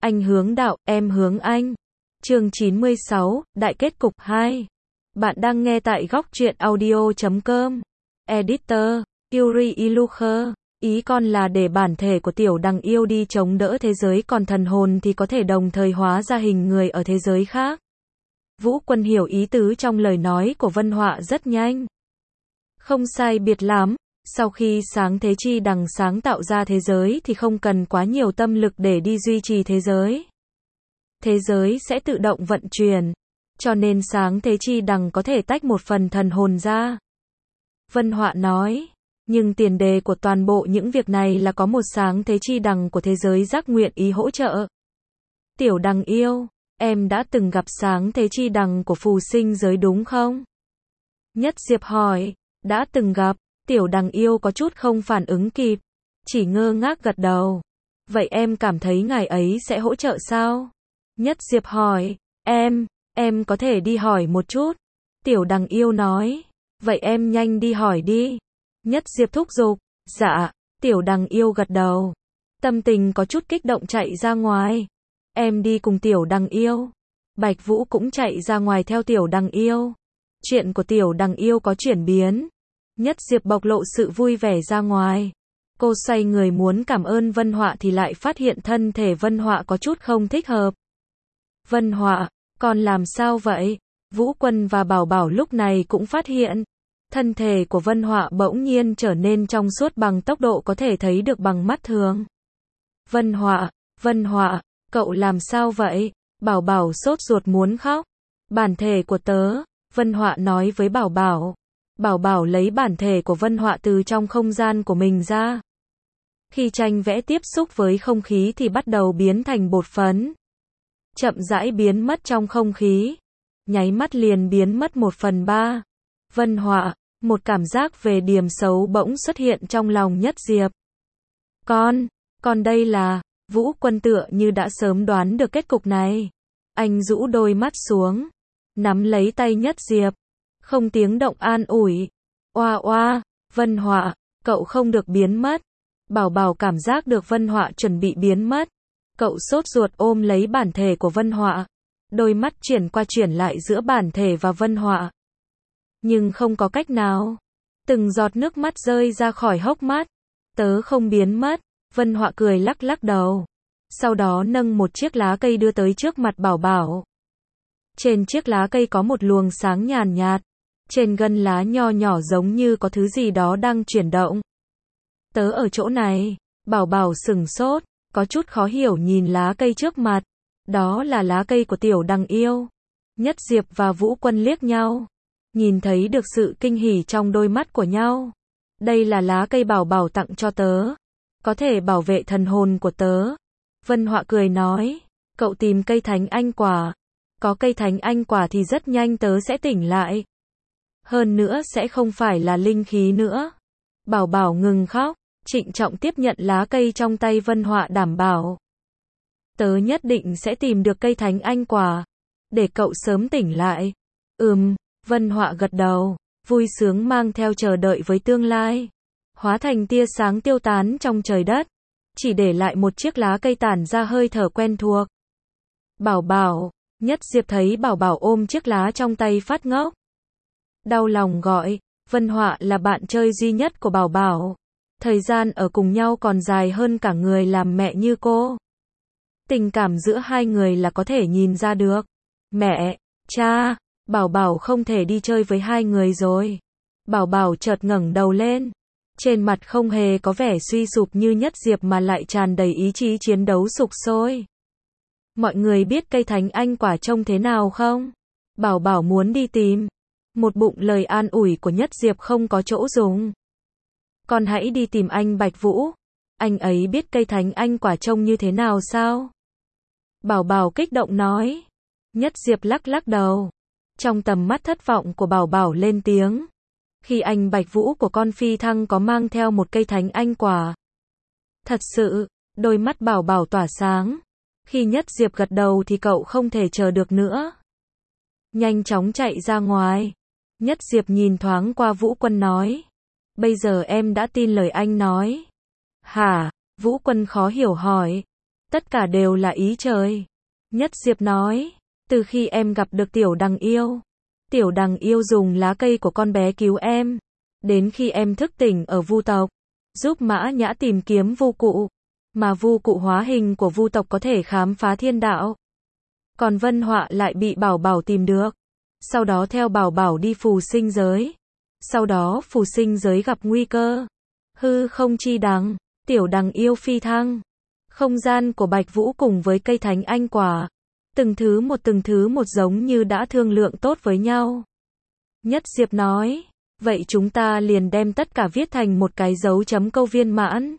Anh hướng đạo, em hướng anh. Chương 96, Đại kết cục 2. Bạn đang nghe tại góc truyện audio.com. Editor, Yuri Ilucher. Ý con là để bản thể của tiểu đằng yêu đi chống đỡ thế giới, còn thần hồn thì có thể đồng thời hóa ra hình người ở thế giới khác. Vũ Quân hiểu ý tứ trong lời nói của Vân Họa rất nhanh. Không sai biệt lắm, sau khi sáng thế chi đằng sáng tạo ra thế giới thì không cần quá nhiều tâm lực để đi duy trì thế giới. Thế giới sẽ tự động vận chuyển, cho nên sáng thế chi đằng có thể tách một phần thần hồn ra. Vân Họa nói, nhưng tiền đề của toàn bộ những việc này là có một sáng thế chi đằng của thế giới giác nguyện ý hỗ trợ. Tiểu đằng yêu, em đã từng gặp sáng thế chi đằng của phù sinh giới đúng không? Nhất Diệp hỏi, đã từng gặp. Tiểu đằng yêu có chút không phản ứng kịp, chỉ ngơ ngác gật đầu. Vậy em cảm thấy ngài ấy sẽ hỗ trợ sao? Nhất Diệp hỏi, em có thể đi hỏi một chút. Tiểu đằng yêu nói, vậy em nhanh đi hỏi đi. Nhất Diệp thúc giục, dạ. Tiểu đằng yêu gật đầu, tâm tình có chút kích động chạy ra ngoài. Em đi cùng tiểu đằng yêu. Bạch Vũ cũng chạy ra ngoài theo tiểu đằng yêu. Chuyện của tiểu đằng yêu có chuyển biến. Nhất Diệp bộc lộ sự vui vẻ ra ngoài. Cô xoay người muốn cảm ơn Vân Họa thì lại phát hiện thân thể Vân Họa có chút không thích hợp. Vân Họa, con làm sao vậy? Vũ Quân và Bảo Bảo lúc này cũng phát hiện. Thân thể của Vân Họa bỗng nhiên trở nên trong suốt bằng tốc độ có thể thấy được bằng mắt thường. Vân Họa, cậu làm sao vậy? Bảo Bảo sốt ruột muốn khóc. Bản thể của tớ, Vân Họa nói với Bảo Bảo. Bảo Bảo lấy bản thể của Vân Họa từ trong không gian của mình ra. Khi tranh vẽ tiếp xúc với không khí thì bắt đầu biến thành bột phấn. Chậm rãi biến mất trong không khí. Nháy mắt liền biến mất 1/3. Vân Họa, một cảm giác về điểm xấu bỗng xuất hiện trong lòng Nhất Diệp. Con đây là, Vũ Quân tựa như đã sớm đoán được kết cục này. Anh rũ đôi mắt xuống, nắm lấy tay Nhất Diệp. Không tiếng động an ủi. Oa, Vân Họa, cậu không được biến mất. Bảo Bảo cảm giác được Vân Họa chuẩn bị biến mất. Cậu sốt ruột ôm lấy bản thể của Vân Họa. Đôi mắt chuyển qua chuyển lại giữa bản thể và Vân Họa. Nhưng không có cách nào. Từng giọt nước mắt rơi ra khỏi hốc mắt. Tớ không biến mất. Vân Họa cười lắc lắc đầu. Sau đó nâng một chiếc lá cây đưa tới trước mặt Bảo Bảo. Trên chiếc lá cây có một luồng sáng nhàn nhạt. Trên gân lá nho nhỏ giống như có thứ gì đó đang chuyển động. Tớ ở chỗ này. Bảo Bảo sửng sốt, có chút khó hiểu nhìn lá cây trước mặt. Đó là lá cây của tiểu đằng yêu. Nhất Diệp và Vũ Quân liếc nhau. Nhìn thấy được sự kinh hỉ trong đôi mắt của nhau. Đây là lá cây Bảo Bảo tặng cho tớ. Có thể bảo vệ thần hồn của tớ. Vân Họa cười nói. Cậu tìm cây thánh anh quả. Có cây thánh anh quả thì rất nhanh tớ sẽ tỉnh lại. Hơn nữa sẽ không phải là linh khí nữa. Bảo Bảo ngừng khóc, trịnh trọng tiếp nhận lá cây trong tay Vân Họa đảm bảo. Tớ nhất định sẽ tìm được cây thánh anh quả. Để cậu sớm tỉnh lại. Vân Họa gật đầu, vui sướng mang theo chờ đợi với tương lai. Hóa thành tia sáng tiêu tán trong trời đất. Chỉ để lại một chiếc lá cây tản ra hơi thở quen thuộc. Bảo Bảo, Nhất Diệp thấy Bảo Bảo ôm chiếc lá trong tay phát ngốc. Đau lòng gọi, Vân Họa là bạn chơi duy nhất của Bảo Bảo. Thời gian ở cùng nhau còn dài hơn cả người làm mẹ như cô. Tình cảm giữa hai người là có thể nhìn ra được. Mẹ, cha, Bảo Bảo không thể đi chơi với hai người rồi. Bảo Bảo chợt ngẩng đầu lên. Trên mặt không hề có vẻ suy sụp như Nhất Diệp mà lại tràn đầy ý chí chiến đấu sục sôi. Mọi người biết cây thánh anh quả trông thế nào không? Bảo Bảo muốn đi tìm. Một bụng lời an ủi của Nhất Diệp không có chỗ dùng. Con hãy đi tìm anh Bạch Vũ. Anh ấy biết cây thánh anh quả trông như thế nào sao? Bảo Bảo kích động nói. Nhất Diệp lắc lắc đầu. Trong tầm mắt thất vọng của Bảo Bảo lên tiếng. Khi anh Bạch Vũ của con phi thăng có mang theo một cây thánh anh quả. Thật sự, đôi mắt Bảo Bảo tỏa sáng. Khi Nhất Diệp gật đầu thì cậu không thể chờ được nữa. Nhanh chóng chạy ra ngoài. Nhất Diệp nhìn thoáng qua Vũ Quân nói. Bây giờ em đã tin lời anh nói. Hả? Vũ Quân khó hiểu hỏi. Tất cả đều là ý trời. Nhất Diệp nói, từ khi em gặp được Tiểu Đằng Yêu dùng lá cây của con bé cứu em. Đến khi em thức tỉnh ở Vu tộc, giúp Mã Nhã tìm kiếm Vu Cụ. Mà Vu Cụ hóa hình của Vu tộc có thể khám phá thiên đạo. Còn Vân Họa lại bị Bảo Bảo tìm được. Sau đó theo Bảo Bảo đi phù sinh giới. Sau đó phù sinh giới gặp nguy cơ. Hư không chi đằng, Tiểu Đằng Yêu phi thăng. Không gian của Bạch Vũ cùng với cây thánh anh quả. Từng thứ một giống như đã thương lượng tốt với nhau. Nhất Diệp nói, vậy chúng ta liền đem tất cả viết thành một cái dấu chấm câu viên mãn.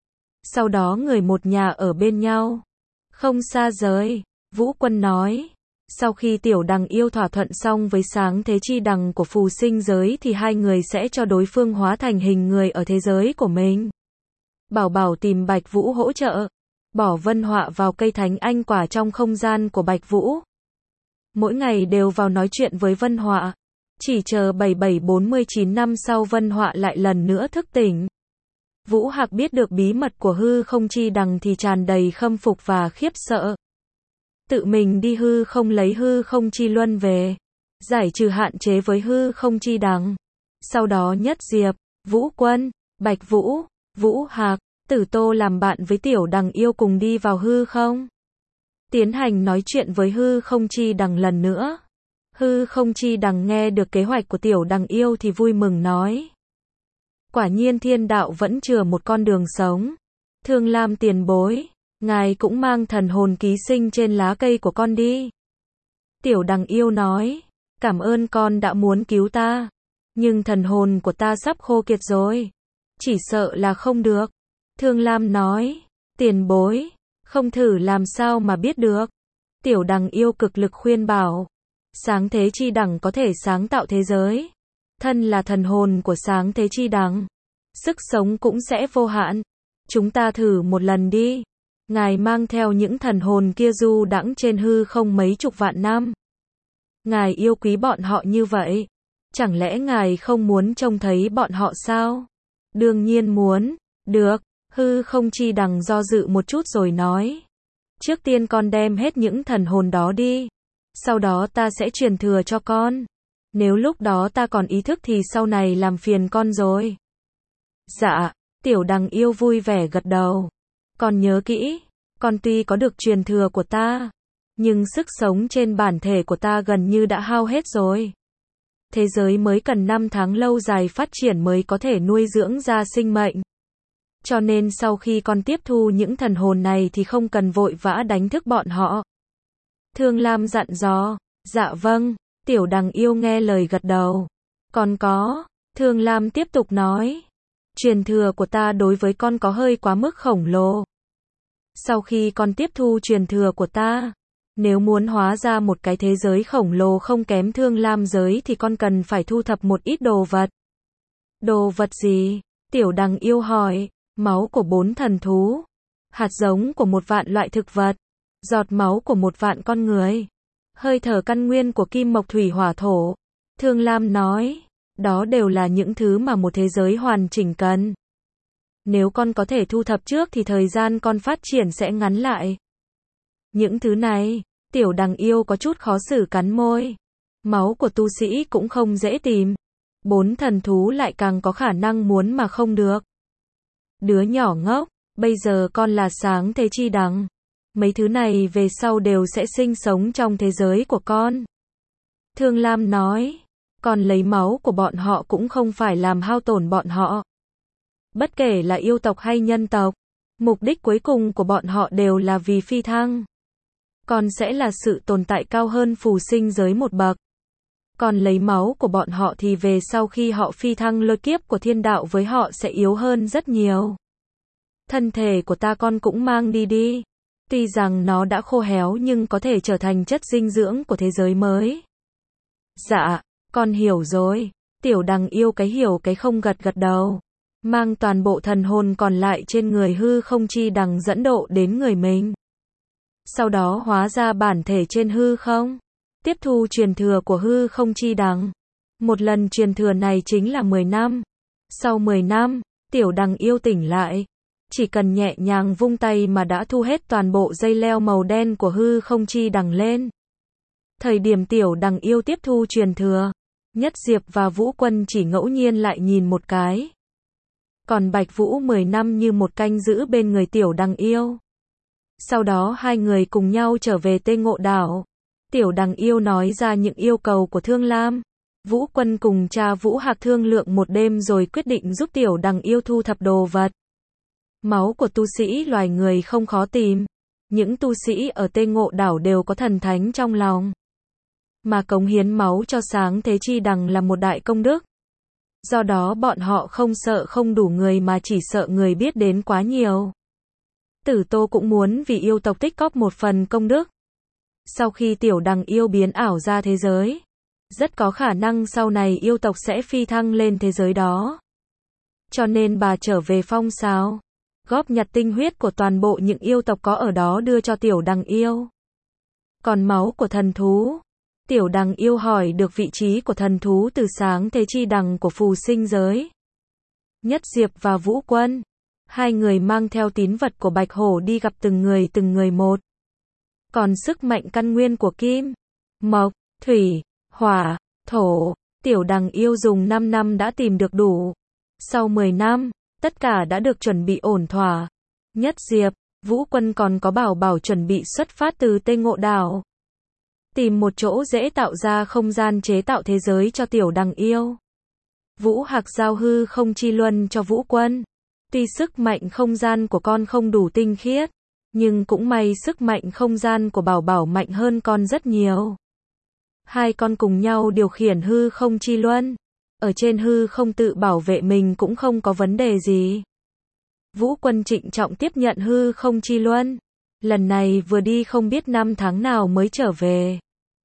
Sau đó người một nhà ở bên nhau. Không xa rời, Vũ Quân nói. Sau khi Tiểu Đằng Yêu thỏa thuận xong với sáng thế chi đằng của phù sinh giới thì hai người sẽ cho đối phương hóa thành hình người ở thế giới của mình. Bảo Bảo tìm Bạch Vũ hỗ trợ. Bỏ Vân Họa vào cây thánh anh quả trong không gian của Bạch Vũ. Mỗi ngày đều vào nói chuyện với Vân Họa. Chỉ chờ 7749 năm sau Vân Họa lại lần nữa thức tỉnh. Vũ Hạc biết được bí mật của hư không chi đằng thì tràn đầy khâm phục và khiếp sợ. Tự mình đi hư không lấy hư không chi luân về. Giải trừ hạn chế với hư không chi đằng. Sau đó Nhất Diệp, Vũ Quân, Bạch Vũ, Vũ Hạc, Tử Tô làm bạn với Tiểu Đằng Yêu cùng đi vào hư không. Tiến hành nói chuyện với hư không chi đằng lần nữa. Hư không chi đằng nghe được kế hoạch của Tiểu Đằng Yêu thì vui mừng nói. Quả nhiên thiên đạo vẫn chừa một con đường sống. Thương Lam tiền bối, ngài cũng mang thần hồn ký sinh trên lá cây của con đi. Tiểu Đằng Yêu nói, cảm ơn con đã muốn cứu ta. Nhưng thần hồn của ta sắp khô kiệt rồi. Chỉ sợ là không được. Thương Lam nói, tiền bối, không thử làm sao mà biết được. Tiểu Đằng Yêu cực lực khuyên bảo, sáng thế chi đẳng có thể sáng tạo thế giới. Thân là thần hồn của sáng thế chi đẳng. Sức sống cũng sẽ vô hạn. Chúng ta thử một lần đi. Ngài mang theo những thần hồn kia du đãng trên hư không mấy chục vạn năm. Ngài yêu quý bọn họ như vậy. Chẳng lẽ ngài không muốn trông thấy bọn họ sao? Đương nhiên muốn. Được. Hư không chi đằng do dự một chút rồi nói. Trước tiên con đem hết những thần hồn đó đi. Sau đó ta sẽ truyền thừa cho con. Nếu lúc đó ta còn ý thức thì sau này làm phiền con rồi. Dạ, Tiểu Đằng Yêu vui vẻ gật đầu. Con nhớ kỹ, con tuy có được truyền thừa của ta, nhưng sức sống trên bản thể của ta gần như đã hao hết rồi. Thế giới mới cần 5 tháng lâu dài phát triển mới có thể nuôi dưỡng ra sinh mệnh. Cho nên sau khi con tiếp thu những thần hồn này thì không cần vội vã đánh thức bọn họ. Thương Lam dặn dò, dạ vâng, Tiểu Đằng Yêu nghe lời gật đầu. Còn có, Thương Lam tiếp tục nói, truyền thừa của ta đối với con có hơi quá mức khổng lồ. Sau khi con tiếp thu truyền thừa của ta, nếu muốn hóa ra một cái thế giới khổng lồ không kém Thương Lam giới thì con cần phải thu thập một ít đồ vật. Đồ vật gì? Tiểu Đằng Yêu hỏi. Máu của 4 thần thú, hạt giống của 1 vạn loại thực vật, giọt máu của 1 vạn con người, hơi thở căn nguyên của kim mộc thủy hỏa thổ. Thương Lam nói, đó đều là những thứ mà một thế giới hoàn chỉnh cần. Nếu con có thể thu thập trước thì thời gian con phát triển sẽ ngắn lại. Những thứ này, Tiểu Đằng Yêu có chút khó xử cắn môi. Máu của tu sĩ cũng không dễ tìm. 4 thần thú lại càng có khả năng muốn mà không được. Đứa nhỏ ngốc, bây giờ con là sáng thế chi đằng. Mấy thứ này về sau đều sẽ sinh sống trong thế giới của con. Thương Lam nói, con lấy máu của bọn họ cũng không phải làm hao tổn bọn họ. Bất kể là yêu tộc hay nhân tộc, mục đích cuối cùng của bọn họ đều là vì phi thăng. Con sẽ là sự tồn tại cao hơn phù sinh giới một bậc. Còn lấy máu của bọn họ thì về sau khi họ phi thăng lôi kiếp của thiên đạo với họ sẽ yếu hơn rất nhiều. Thân thể của ta con cũng mang đi đi. Tuy rằng nó đã khô héo nhưng có thể trở thành chất dinh dưỡng của thế giới mới. Dạ, con hiểu rồi. Tiểu Đằng Yêu cái hiểu cái không gật gật đầu. Mang toàn bộ thần hồn còn lại trên người hư không chi đằng dẫn độ đến người mình. Sau đó hóa ra bản thể trên hư không. Tiếp thu truyền thừa của hư không chi đằng. Một lần truyền thừa này chính là 10 năm. Sau 10 năm, Tiểu Đằng Yêu tỉnh lại. Chỉ cần nhẹ nhàng vung tay mà đã thu hết toàn bộ dây leo màu đen của hư không chi đằng lên. Thời điểm tiểu đằng yêu tiếp thu truyền thừa, Nhất Diệp và Vũ Quân chỉ ngẫu nhiên lại nhìn một cái. Còn Bạch Vũ 10 năm như một canh giữ bên người tiểu đằng yêu. Sau đó hai người cùng nhau trở về Tê Ngộ Đảo. Tiểu đằng yêu nói ra những yêu cầu của Thương Lam. Vũ Quân cùng cha Vũ Hạc thương lượng một đêm rồi quyết định giúp tiểu đằng yêu thu thập đồ vật. Máu của tu sĩ loài người không khó tìm. Những tu sĩ ở Tê Ngộ Đảo đều có thần thánh trong lòng. Mà cống hiến máu cho sáng thế chi đằng là một đại công đức. Do đó bọn họ không sợ không đủ người mà chỉ sợ người biết đến quá nhiều. Tử Tô cũng muốn vì yêu tộc tích góp một phần công đức. Sau khi tiểu đằng yêu biến ảo ra thế giới, rất có khả năng sau này yêu tộc sẽ phi thăng lên thế giới đó. Cho nên bà trở về Phong Sào, góp nhặt tinh huyết của toàn bộ những yêu tộc có ở đó đưa cho tiểu đằng yêu. Còn máu của thần thú, tiểu đằng yêu hỏi được vị trí của thần thú từ sáng thế chi đằng của phù sinh giới. Nhất Diệp và Vũ Quân, hai người mang theo tín vật của Bạch Hổ đi gặp từng người một. Còn sức mạnh căn nguyên của kim, mộc, thủy, hỏa, thổ, tiểu đằng yêu dùng 5 năm đã tìm được đủ. Sau 10 năm, tất cả đã được chuẩn bị ổn thỏa. Nhất Diệp, Vũ Quân còn có bảo bảo chuẩn bị xuất phát từ Tê Ngộ Đảo. Tìm một chỗ dễ tạo ra không gian chế tạo thế giới cho tiểu đằng yêu. Vũ Hạc giao hư không chi luân cho Vũ Quân. Tuy sức mạnh không gian của con không đủ tinh khiết, nhưng cũng may sức mạnh không gian của bảo bảo mạnh hơn con rất nhiều. Hai con cùng nhau điều khiển hư không chi luân. Ở trên hư không tự bảo vệ mình cũng không có vấn đề gì. Vũ Quân trịnh trọng tiếp nhận hư không chi luân. Lần này vừa đi không biết năm tháng nào mới trở về.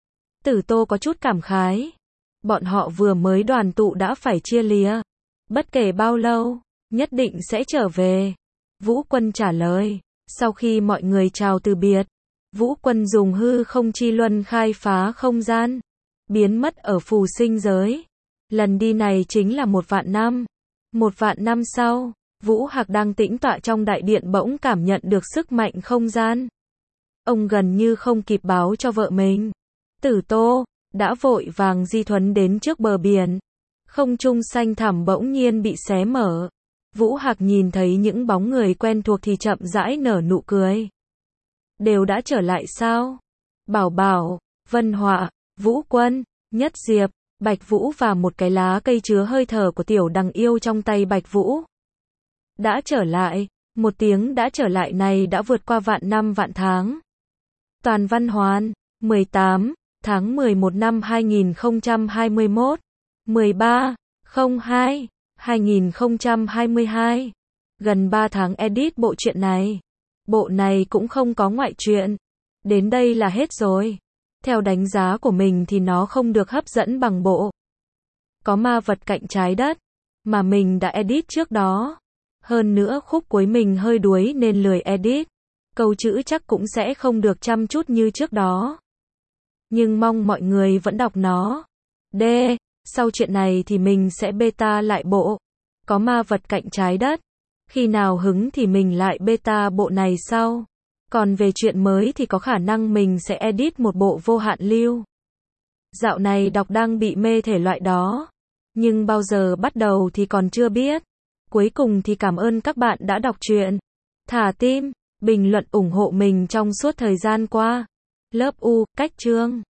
Tử Tô có chút cảm khái. Bọn họ vừa mới đoàn tụ đã phải chia lìa. Bất kể bao lâu, nhất định sẽ trở về. Vũ Quân trả lời. Sau khi mọi người chào từ biệt, Vũ Quân dùng hư không chi luân khai phá không gian, biến mất ở phù sinh giới. Lần đi này chính là 1.000 năm. 1.000 năm sau, Vũ Hạc đang tĩnh tọa trong đại điện bỗng cảm nhận được sức mạnh không gian. Ông gần như không kịp báo cho vợ mình, Tử Tô, đã vội vàng di thuấn đến trước bờ biển. Không trung xanh thẳm bỗng nhiên bị xé mở. Vũ Hạc nhìn thấy những bóng người quen thuộc thì chậm rãi nở nụ cười. Đều đã trở lại sao? Bảo Bảo, Vân Họa, Vũ Quân, Nhất Diệp, Bạch Vũ và một cái lá cây chứa hơi thở của tiểu đằng yêu trong tay Bạch Vũ. Đã trở lại, một tiếng đã trở lại này đã vượt qua vạn năm vạn tháng. Toàn Văn Hoàn, 18 tháng 11 năm 2021, 13/02/2022. Gần 3 tháng edit bộ truyện này. Bộ này cũng không có ngoại truyện. Đến đây là hết rồi. Theo đánh giá của mình thì nó không được hấp dẫn bằng bộ Có Ma Vật Cạnh Trái Đất mà mình đã edit trước đó. Hơn nữa khúc cuối mình hơi đuối nên lười edit. Câu chữ chắc cũng sẽ không được chăm chút như trước đó. Nhưng mong mọi người vẫn đọc nó. Sau chuyện này thì mình sẽ beta lại bộ Có Ma Vật Cạnh Trái Đất. Khi nào hứng thì mình lại beta bộ này sau. Còn về chuyện mới thì có khả năng mình sẽ edit một bộ Vô Hạn Lưu. Dạo này đọc đang bị mê thể loại đó. Nhưng bao giờ bắt đầu thì còn chưa biết. Cuối cùng thì cảm ơn các bạn đã đọc truyện, thả tim, bình luận ủng hộ mình trong suốt thời gian qua. Love U, cách chương.